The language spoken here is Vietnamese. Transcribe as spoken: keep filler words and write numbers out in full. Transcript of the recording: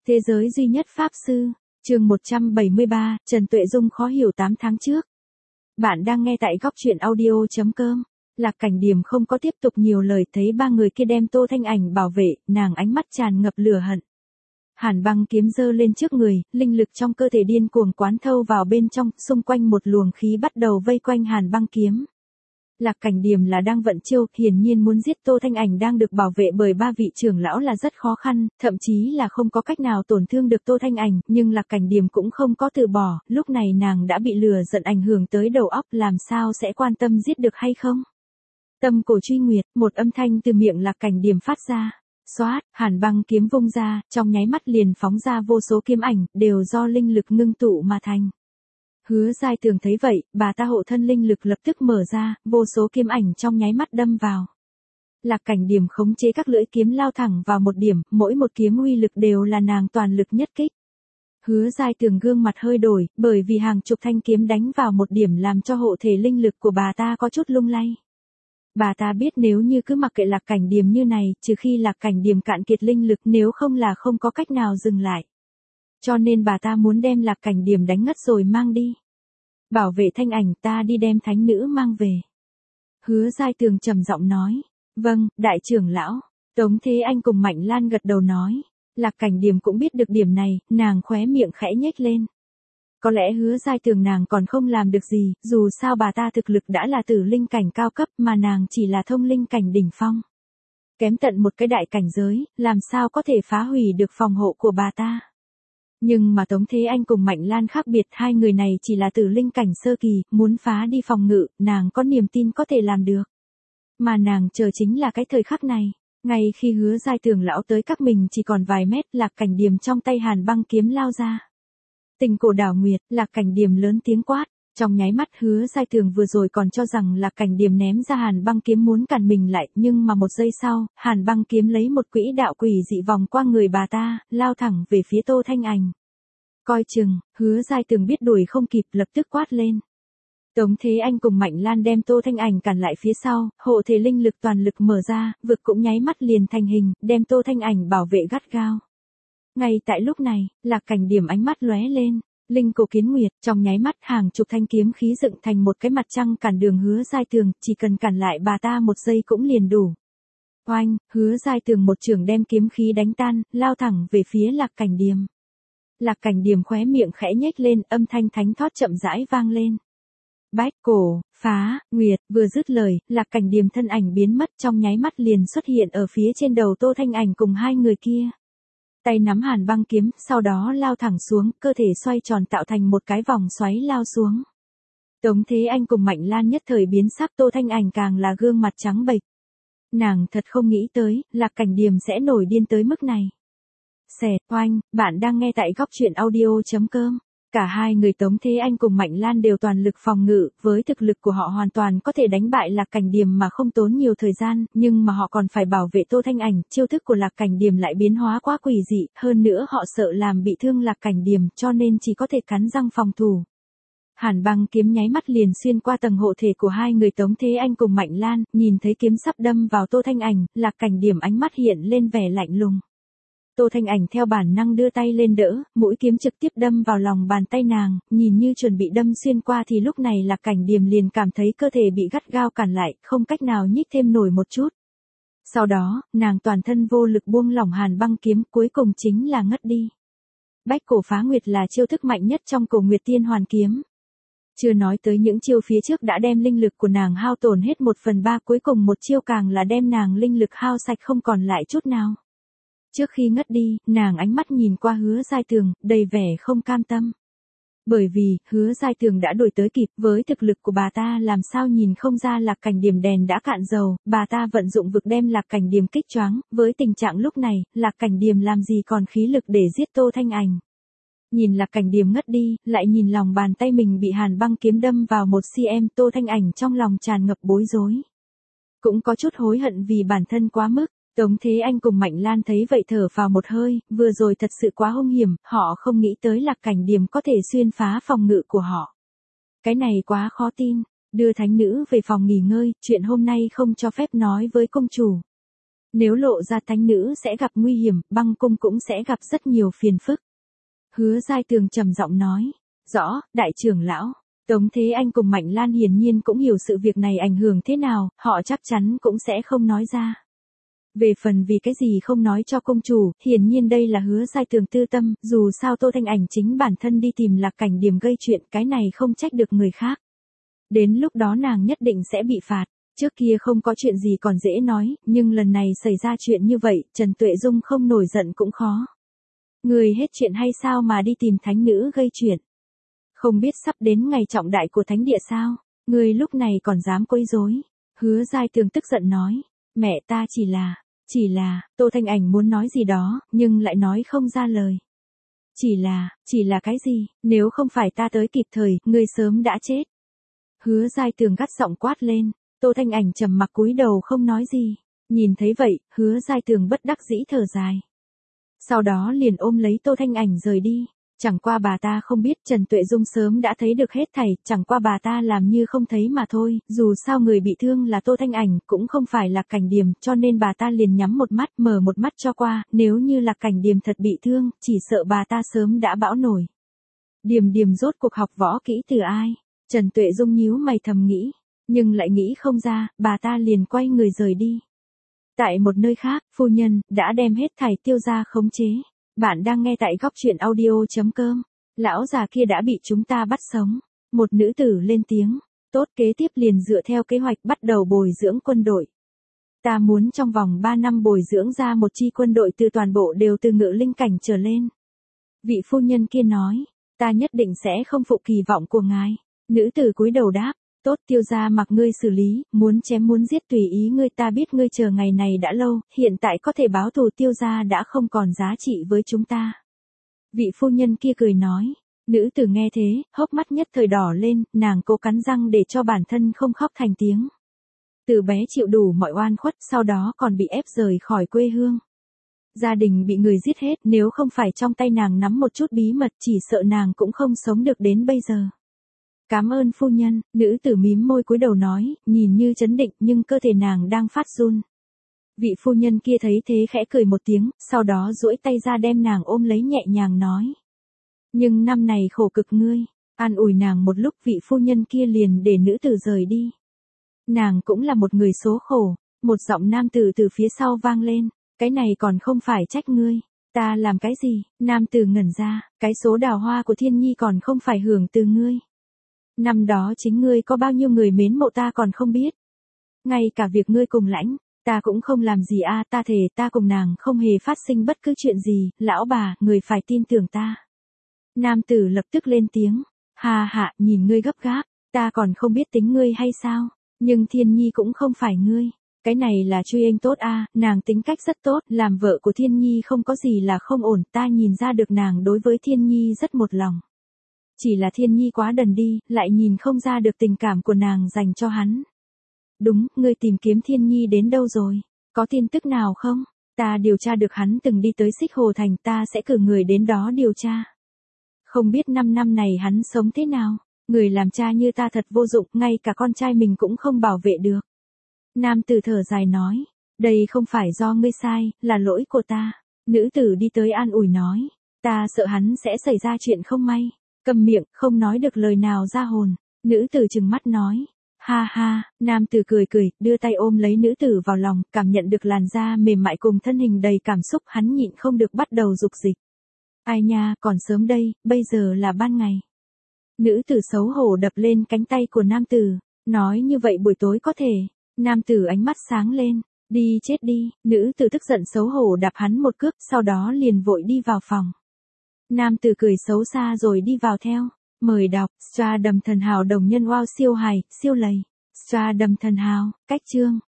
Thế giới duy nhất Pháp Sư, chương một trăm bảy mươi ba, Trần Tuệ Dung khó hiểu tám tháng trước. Bạn đang nghe tại góc truyện audio.com. Lạc Cảnh Điềm không có tiếp tục nhiều lời, thấy ba người kia đem Tô Thanh Ảnh bảo vệ, nàng ánh mắt tràn ngập lửa hận. Hàn băng kiếm giơ lên trước người, linh lực trong cơ thể điên cuồng quán thâu vào bên trong, xung quanh một luồng khí bắt đầu vây quanh Hàn băng kiếm. Lạc Cảnh Điềm là đang vận chiêu, hiển nhiên muốn giết Tô Thanh Ảnh đang được bảo vệ bởi ba vị trưởng lão là rất khó khăn, thậm chí là không có cách nào tổn thương được Tô Thanh Ảnh, nhưng Lạc Cảnh Điềm cũng không có từ bỏ, lúc này nàng đã bị lừa giận ảnh hưởng tới đầu óc, làm sao sẽ quan tâm giết được hay không. Tâm cổ truy nguyệt, một âm thanh từ miệng Lạc Cảnh Điềm phát ra. Xoát, Hàn băng kiếm vung ra, trong nháy mắt liền phóng ra vô số kiếm ảnh, đều do linh lực ngưng tụ mà thành. Hứa Giai Tường thấy vậy, bà ta hộ thân linh lực lập tức mở ra, vô số kiếm ảnh trong nháy mắt đâm vào. Lạc Cảnh Điềm khống chế các lưỡi kiếm lao thẳng vào một điểm, mỗi một kiếm uy lực đều là nàng toàn lực nhất kích. Hứa Giai Tường gương mặt hơi đổi, bởi vì hàng chục thanh kiếm đánh vào một điểm làm cho hộ thể linh lực của bà ta có chút lung lay. Bà ta biết nếu như cứ mặc kệ Lạc Cảnh Điềm như này, trừ khi Lạc Cảnh Điềm cạn kiệt linh lực, nếu không là không có cách nào dừng lại. Cho nên bà ta muốn đem Lạc Cảnh Điềm đánh ngất rồi mang đi. Bảo vệ Thanh Ảnh, ta đi đem thánh nữ mang về. Hứa Giai Tường trầm giọng nói. Vâng, đại trưởng lão. Tống Thế Anh cùng Mạnh Lan gật đầu nói. Lạc Cảnh Điềm cũng biết được điểm này, nàng khóe miệng khẽ nhếch lên. Có lẽ Hứa Giai Tường nàng còn không làm được gì, dù sao bà ta thực lực đã là tử linh cảnh cao cấp mà nàng chỉ là thông linh cảnh đỉnh phong. Kém tận một cái đại cảnh giới, làm sao có thể phá hủy được phòng hộ của bà ta. Nhưng mà Tống Thế Anh cùng Mạnh Lan khác biệt, hai người này chỉ là tử linh cảnh sơ kỳ, muốn phá đi phòng ngự, nàng có niềm tin có thể làm được. Mà nàng chờ chính là cái thời khắc này, ngay khi Hứa Giai Tường lão tới các mình chỉ còn vài mét, Lạc Cảnh Điềm trong tay Hàn băng kiếm lao ra. Tình cổ đảo nguyệt, Lạc Cảnh Điềm lớn tiếng quát, trong nháy mắt Hứa Giai Tường vừa rồi còn cho rằng Lạc Cảnh Điềm ném ra Hàn băng kiếm muốn cản mình lại, nhưng mà một giây sau, Hàn băng kiếm lấy một quỹ đạo quỷ dị vòng qua người bà ta, lao thẳng về phía Tô Thanh Ảnh. Coi chừng, Hứa Giai Tường biết đuổi không kịp, lập tức quát lên. Tống Thế Anh cùng Mạnh Lan đem Tô Thanh Ảnh cản lại phía sau, hộ thể linh lực toàn lực mở ra, vực cũng nháy mắt liền thành hình, đem Tô Thanh Ảnh bảo vệ gắt gao. Ngay tại lúc này, Lạc Cảnh Điềm ánh mắt lóe lên, linh cổ kiến nguyệt, trong nháy mắt hàng chục thanh kiếm khí dựng thành một cái mặt trăng cản đường Hứa Giai Tường, chỉ cần cản lại bà ta một giây cũng liền đủ. Oanh, Hứa Giai Tường một chưởng đem kiếm khí đánh tan, lao thẳng về phía Lạc Cảnh Điềm. Lạc Cảnh Điềm khóe miệng khẽ nhếch lên, âm thanh thánh thót chậm rãi vang lên. Bách cổ, phá, nguyệt, vừa dứt lời, Lạc Cảnh Điềm thân ảnh biến mất, trong nháy mắt liền xuất hiện ở phía trên đầu Tô Thanh Ảnh cùng hai người kia. Tay nắm Hàn băng kiếm, sau đó lao thẳng xuống, cơ thể xoay tròn tạo thành một cái vòng xoáy lao xuống. Tống Thế Anh cùng Mạnh Lan nhất thời biến sắc, Tô Thanh Ảnh càng là gương mặt trắng bệch. Nàng thật không nghĩ tới, Lạc Cảnh Điềm sẽ nổi điên tới mức này. Xẹt, oanh, bạn đang nghe tại góc truyện audio.com. Cả hai người Tống Thế Anh cùng Mạnh Lan đều toàn lực phòng ngự, với thực lực của họ hoàn toàn có thể đánh bại Lạc Cảnh Điềm mà không tốn nhiều thời gian, nhưng mà họ còn phải bảo vệ Tô Thanh Ảnh, chiêu thức của Lạc Cảnh Điềm lại biến hóa quá quỷ dị, hơn nữa họ sợ làm bị thương Lạc Cảnh Điềm, cho nên chỉ có thể cắn răng phòng thủ. Hàn băng kiếm nháy mắt liền xuyên qua tầng hộ thể của hai người Tống Thế Anh cùng Mạnh Lan, nhìn thấy kiếm sắp đâm vào Tô Thanh Ảnh, Lạc Cảnh Điềm ánh mắt hiện lên vẻ lạnh lùng. Tô Thanh Ảnh theo bản năng đưa tay lên đỡ, mũi kiếm trực tiếp đâm vào lòng bàn tay nàng, nhìn như chuẩn bị đâm xuyên qua thì lúc này Lạc Cảnh Điềm liền cảm thấy cơ thể bị gắt gao cản lại, không cách nào nhích thêm nổi một chút. Sau đó, nàng toàn thân vô lực buông lỏng Hàn băng kiếm, cuối cùng chính là ngất đi. Bách cổ phá nguyệt là chiêu thức mạnh nhất trong Cổ Nguyệt Tiên Hoàn kiếm. Chưa nói tới những chiêu phía trước đã đem linh lực của nàng hao tổn hết một phần ba, cuối cùng một chiêu càng là đem nàng linh lực hao sạch không còn lại chút nào. Trước khi ngất đi, nàng ánh mắt nhìn qua Hứa Giai Tường, đầy vẻ không cam tâm. Bởi vì, Hứa Giai Tường đã đuổi tới kịp, với thực lực của bà ta làm sao nhìn không ra Lạc Cảnh Điềm đèn đã cạn dầu, bà ta vận dụng vực đem Lạc Cảnh Điềm kích choáng, với tình trạng lúc này, Lạc Cảnh Điềm làm gì còn khí lực để giết Tô Thanh Ảnh. Nhìn Lạc Cảnh Điềm ngất đi, lại nhìn lòng bàn tay mình bị Hàn băng kiếm đâm vào một cm, Tô Thanh Ảnh trong lòng tràn ngập bối rối. Cũng có chút hối hận vì bản thân quá mức. Tống Thế Anh cùng Mạnh Lan thấy vậy thở vào một hơi, vừa rồi thật sự quá hung hiểm, họ không nghĩ tới Lạc Cảnh Điềm có thể xuyên phá phòng ngự của họ. Cái này quá khó tin, đưa thánh nữ về phòng nghỉ ngơi, chuyện hôm nay không cho phép nói với công chủ. Nếu lộ ra thánh nữ sẽ gặp nguy hiểm, băng cung cũng sẽ gặp rất nhiều phiền phức. Hứa Giai Tường trầm giọng nói. Rõ, đại trưởng lão. Tống Thế Anh cùng Mạnh Lan hiển nhiên cũng hiểu sự việc này ảnh hưởng thế nào, họ chắc chắn cũng sẽ không nói ra. Về phần vì cái gì không nói cho công chủ, hiển nhiên đây là Hứa Giai Tường tư tâm, dù sao Tô Thanh Ảnh chính bản thân đi tìm Lạc Cảnh Điểm gây chuyện, cái này không trách được người khác. Đến lúc đó nàng nhất định sẽ bị phạt. Trước kia không có chuyện gì còn dễ nói, nhưng lần này xảy ra chuyện như vậy, Trần Tuệ Dung không nổi giận cũng khó. Người hết chuyện hay sao mà đi tìm thánh nữ gây chuyện? Không biết sắp đến ngày trọng đại của thánh địa sao? Người lúc này còn dám quấy rối? Hứa Giai Tường tức giận nói. Mẹ ta chỉ là, chỉ là, Tô Thanh Ảnh muốn nói gì đó, nhưng lại nói không ra lời. Chỉ là, chỉ là cái gì, nếu không phải ta tới kịp thời, người sớm đã chết. Hứa Giai Tường gắt giọng quát lên. Tô Thanh Ảnh trầm mặc cúi đầu không nói gì. Nhìn thấy vậy, Hứa Giai Tường bất đắc dĩ thở dài. Sau đó liền ôm lấy Tô Thanh Ảnh rời đi. Chẳng qua bà ta không biết Trần Tuệ Dung sớm đã thấy được hết thảy, chẳng qua bà ta làm như không thấy mà thôi, dù sao người bị thương là Tô Thanh Ảnh, cũng không phải là Cảnh Điềm, cho nên bà ta liền nhắm một mắt, mở một mắt cho qua, nếu như là Cảnh Điềm thật bị thương, chỉ sợ bà ta sớm đã bão nổi. Điềm Điềm rốt cuộc học võ kỹ từ ai? Trần Tuệ Dung nhíu mày thầm nghĩ, nhưng lại nghĩ không ra, bà ta liền quay người rời đi. Tại một nơi khác, phu nhân đã đem hết thảy Tiêu gia khống chế. Bạn đang nghe tại góc truyện audio.com. Lão già kia đã bị chúng ta bắt sống. Một nữ tử lên tiếng. Tốt, kế tiếp liền dựa theo kế hoạch bắt đầu bồi dưỡng quân đội. Ta muốn trong vòng ba năm bồi dưỡng ra một chi quân đội từ toàn bộ đều từ ngự linh cảnh trở lên. Vị phu nhân kia nói. Ta nhất định sẽ không phụ kỳ vọng của ngài. Nữ tử cúi đầu đáp. Tốt, Tiêu gia mặc ngươi xử lý, muốn chém muốn giết tùy ý ngươi, ta biết ngươi chờ ngày này đã lâu, hiện tại có thể báo thù, Tiêu gia đã không còn giá trị với chúng ta. Vị phu nhân kia cười nói. Nữ tử nghe thế, hốc mắt nhất thời đỏ lên, nàng cố cắn răng để cho bản thân không khóc thành tiếng. Từ bé chịu đủ mọi oan khuất, sau đó còn bị ép rời khỏi quê hương. Gia đình bị người giết hết, nếu không phải trong tay nàng nắm một chút bí mật, chỉ sợ nàng cũng không sống được đến bây giờ. Cảm ơn phu nhân, nữ tử mím môi cúi đầu nói, nhìn như trấn định nhưng cơ thể nàng đang phát run. Vị phu nhân kia thấy thế khẽ cười một tiếng, sau đó duỗi tay ra đem nàng ôm lấy nhẹ nhàng nói. Nhưng năm này khổ cực ngươi, an ủi nàng một lúc, vị phu nhân kia liền để nữ tử rời đi. Nàng cũng là một người số khổ, một giọng nam tử từ phía sau vang lên, cái này còn không phải trách ngươi. Ta làm cái gì? Nam tử ngẩn ra, cái số đào hoa của Thiên Nhi còn không phải hưởng từ ngươi. Năm đó chính ngươi có bao nhiêu người mến mộ ta còn không biết. Ngay cả việc ngươi cùng lãnh, ta cũng không làm gì a, ta thề ta cùng nàng không hề phát sinh bất cứ chuyện gì, lão bà, người phải tin tưởng ta. Nam tử lập tức lên tiếng, hà hạ, nhìn ngươi gấp gáp, ta còn không biết tính ngươi hay sao, nhưng Thiên Nhi cũng không phải ngươi. Cái này là Truy Anh tốt a, nàng tính cách rất tốt, làm vợ của Thiên Nhi không có gì là không ổn, ta nhìn ra được nàng đối với Thiên Nhi rất một lòng. Chỉ là Thiên Nhi quá đần đi, lại nhìn không ra được tình cảm của nàng dành cho hắn. Đúng, ngươi tìm kiếm Thiên Nhi đến đâu rồi? Có tin tức nào không? Ta điều tra được hắn từng đi tới Xích Hồ Thành, ta sẽ cử người đến đó điều tra. Không biết năm năm này hắn sống thế nào? Người làm cha như ta thật vô dụng, ngay cả con trai mình cũng không bảo vệ được. Nam tử thở dài nói, đây không phải do ngươi sai, là lỗi của ta. Nữ tử đi tới an ủi nói, ta sợ hắn sẽ xảy ra chuyện không may. Cầm miệng, không nói được lời nào ra hồn. Nữ tử trừng mắt nói. Ha ha, nam tử cười cười, đưa tay ôm lấy nữ tử vào lòng, cảm nhận được làn da mềm mại cùng thân hình đầy cảm xúc, hắn nhịn không được bắt đầu dục dịch. Ai nha, còn sớm đây, bây giờ là ban ngày. Nữ tử xấu hổ đập lên cánh tay của nam tử, nói như vậy buổi tối có thể. Nam tử ánh mắt sáng lên, đi chết đi, nữ tử tức giận xấu hổ đạp hắn một cước, sau đó liền vội đi vào phòng. Nam tử cười xấu xa rồi đi vào theo. Mời đọc, Stra Đầm Thần Hào đồng nhân wow siêu hài, siêu lầy. Stra Đầm Thần Hào, cách chương.